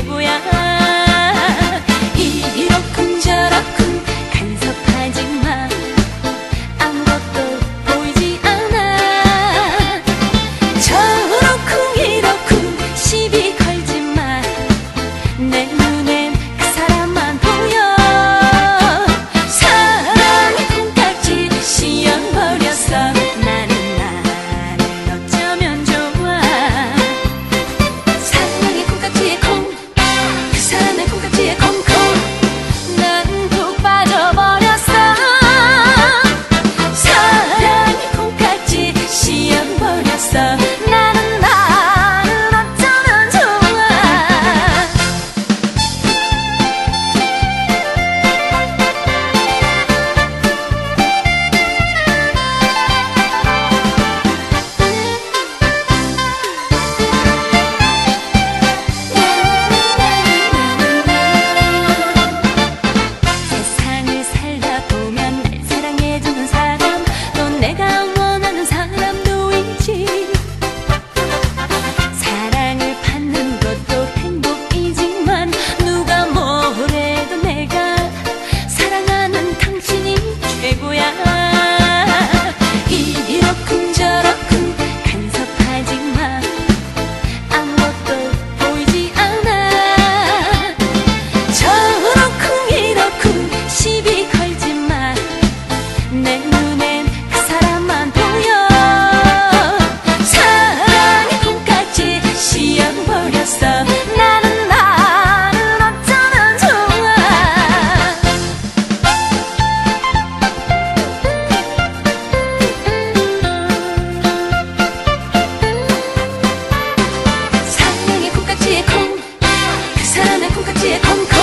최고야. 이러쿵 저러쿵 간섭하지 마. 아무것도 보이지 않아. 저러쿵 이러쿵 시비 걸지 마. 내 눈엔 그 사람만 보여. 사랑의 콩깍지 씌워버렸어. 나는 나를 어쩌면 좋아. 사랑의 콩깍지에 콩, 그 사람의 콩깍지에 콩콩. 난 푹 빠져버렸어. 사랑의 콩깍지 씌워버렸어. 나는 나를 어쩌면 좋아. 세상을 살다 보면 날 사랑해주는 사람, 또 내가 원하는 사람도 있지. 사랑을 받는 것도 행복이지만 누가 뭐래도 내가 사랑하는 당신이 최고야. 이러쿵 저러쿵 간섭하지 마. 아무것도 보이지 않아. 저러쿵 이러쿵 시비 걸지 마. 내 눈엔 그 사람만 보여. 사랑의 콩깍지 씌워버렸어. 나는 나를 어쩌면 좋아. 사랑의 콩깍지에 콩, 그 사람의 콩깍지에 콩콩.